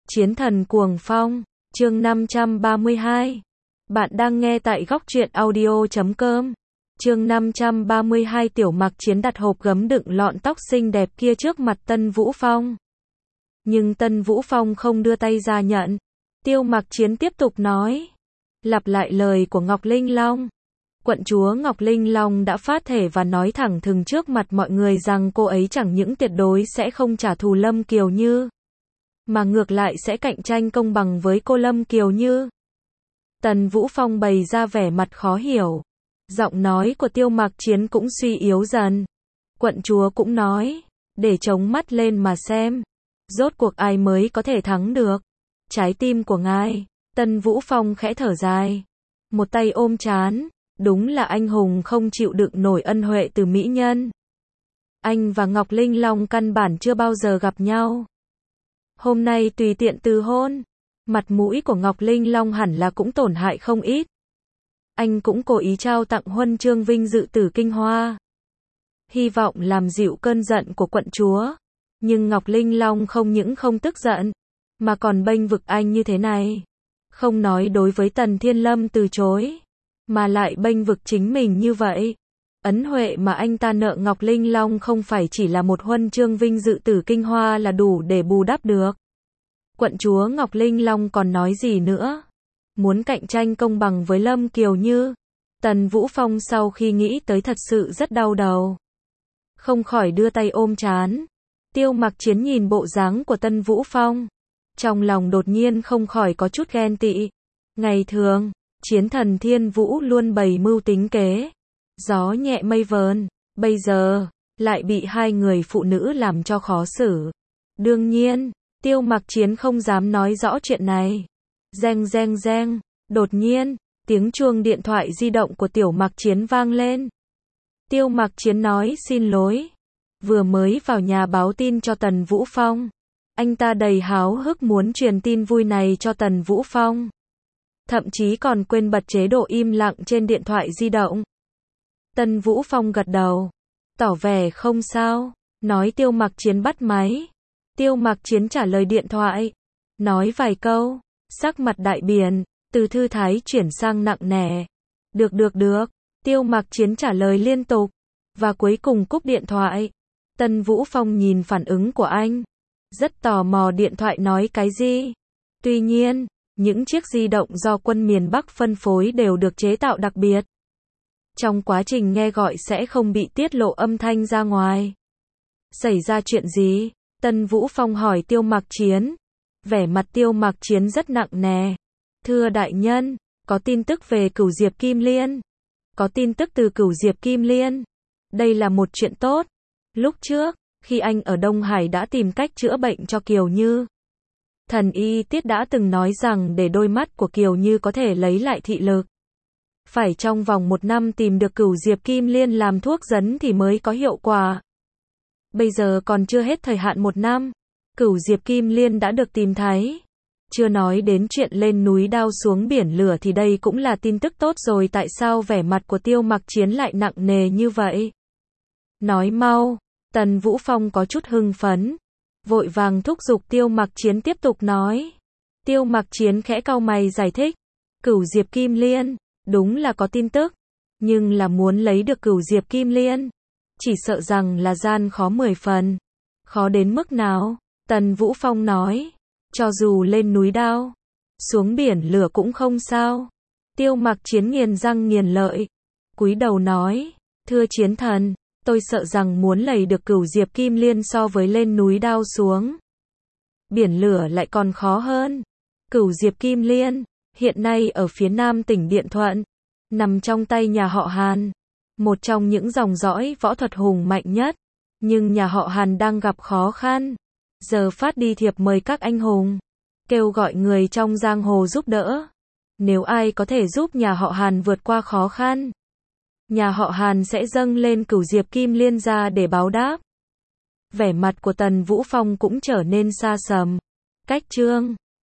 Chiến thần cuồng phong, chương 532. Bạn đang nghe tại góc truyện audio.com. Chương 532 Tiểu Mặc Chiến đặt hộp gấm đựng lọn tóc xinh đẹp kia trước mặt Tân Vũ Phong. Nhưng Tân Vũ Phong không đưa tay ra nhận. Tiêu Mặc Chiến tiếp tục nói. Lặp lại lời của Ngọc Linh Long. Quận chúa Ngọc Linh Long đã phát thể và nói thẳng thừng trước mặt mọi người rằng cô ấy chẳng những tuyệt đối sẽ không trả thù Lâm Kiều Như, mà ngược lại sẽ cạnh tranh công bằng với cô Lâm Kiều Như. Tần Vũ Phong bày ra vẻ mặt khó hiểu. Giọng nói của Tiêu Mặc Chiến cũng suy yếu dần. Quận chúa cũng nói, để chống mắt lên mà xem. Rốt cuộc ai mới có thể thắng được trái tim của ngài. Tần Vũ Phong khẽ thở dài. Một tay ôm trán. Đúng là anh hùng không chịu đựng nổi ân huệ từ mỹ nhân. Anh và Ngọc Linh Long căn bản chưa bao giờ gặp nhau. Hôm nay tùy tiện từ hôn, mặt mũi của Ngọc Linh Long hẳn là cũng tổn hại không ít. Anh cũng cố ý trao tặng huân chương vinh dự Tử Kinh Hoa, hy vọng làm dịu cơn giận của quận chúa. Nhưng Ngọc Linh Long không những không tức giận, mà còn bênh vực anh như thế này. Không nói đối với Tần Thiên Lâm từ chối, mà lại bênh vực chính mình như vậy. Ấn huệ mà anh ta nợ Ngọc Linh Long không phải chỉ là một huân chương vinh dự Tử Kinh Hoa là đủ để bù đắp được. Quận chúa Ngọc Linh Long còn nói gì nữa? Muốn cạnh tranh công bằng với Lâm Kiều Như. Tần Vũ Phong sau khi nghĩ tới thật sự rất đau đầu, không khỏi đưa tay ôm trán. Tiêu Mặc Chiến nhìn bộ dáng của Tân Vũ Phong, trong lòng đột nhiên không khỏi có chút ghen tị. Ngày thường, chiến thần Thiên Vũ luôn bày mưu tính kế, gió nhẹ mây vờn, bây giờ lại bị hai người phụ nữ làm cho khó xử. Đương nhiên, Tiêu Mặc Chiến không dám nói rõ chuyện này. Reng reng reng, đột nhiên, tiếng chuông điện thoại di động của Tiểu Mặc Chiến vang lên. Tiêu Mặc Chiến nói xin lỗi, vừa mới vào nhà báo tin cho Tần Vũ Phong. Anh ta đầy háo hức muốn truyền tin vui này cho Tần Vũ Phong, thậm chí còn quên bật chế độ im lặng trên điện thoại di động. Tần Vũ Phong gật đầu, tỏ vẻ không sao, nói Tiêu Mặc Chiến bắt máy. Tiêu Mặc Chiến trả lời điện thoại, nói vài câu, sắc mặt đại biến, từ thư thái chuyển sang nặng nề. Được. Tiêu Mặc Chiến trả lời liên tục, và cuối cùng cúp điện thoại. Tần Vũ Phong nhìn phản ứng của anh, rất tò mò điện thoại nói cái gì. Tuy nhiên, những chiếc di động do quân miền Bắc phân phối đều được chế tạo đặc biệt. Trong quá trình nghe gọi sẽ không bị tiết lộ âm thanh ra ngoài. Xảy ra chuyện gì? Tần Vũ Phong hỏi Tiêu Mặc Chiến. Vẻ mặt Tiêu Mặc Chiến rất nặng nề. Thưa đại nhân, có tin tức về Cửu Diệp Kim Liên. Có tin tức từ Cửu Diệp Kim Liên. Đây là một chuyện tốt. Lúc trước, khi anh ở Đông Hải đã tìm cách chữa bệnh cho Kiều Như, thần y Tiết đã từng nói rằng để đôi mắt của Kiều Như có thể lấy lại thị lực, phải trong vòng 1 năm tìm được Cửu Diệp Kim Liên làm thuốc dẫn thì mới có hiệu quả. Bây giờ còn chưa hết thời hạn 1 năm, Cửu Diệp Kim Liên đã được tìm thấy. Chưa nói đến chuyện lên núi đao xuống biển lửa thì đây cũng là tin tức tốt rồi. Tại sao vẻ mặt của Tiêu Mặc Chiến lại nặng nề như vậy? Nói mau. Tần Vũ Phong có chút hưng phấn, vội vàng thúc giục Tiêu Mặc Chiến tiếp tục nói. Tiêu Mặc Chiến khẽ cau mày giải thích. Cửu Diệp Kim Liên, đúng là có tin tức, nhưng là muốn lấy được Cửu Diệp Kim Liên, chỉ sợ rằng là gian khó 10 phần. Khó đến mức nào? Tần Vũ Phong nói. Cho dù lên núi đao, xuống biển lửa cũng không sao. Tiêu Mặc Chiến nghiền răng nghiền lợi, cúi đầu nói. Thưa chiến thần, tôi sợ rằng muốn lấy được Cửu Diệp Kim Liên so với lên núi đao xuống biển lửa lại còn khó hơn. Cửu Diệp Kim Liên hiện nay ở phía nam tỉnh Điện Thuận, nằm trong tay nhà họ Hàn, một trong những dòng dõi võ thuật hùng mạnh nhất. Nhưng nhà họ Hàn đang gặp khó khăn, giờ phát đi thiệp mời các anh hùng, kêu gọi người trong giang hồ giúp đỡ. Nếu ai có thể giúp nhà họ Hàn vượt qua khó khăn, nhà họ Hàn sẽ dâng lên Cửu Diệp Kim Liên ra để báo đáp. Vẻ mặt của Tần Vũ Phong cũng trở nên xa sầm. Cách chương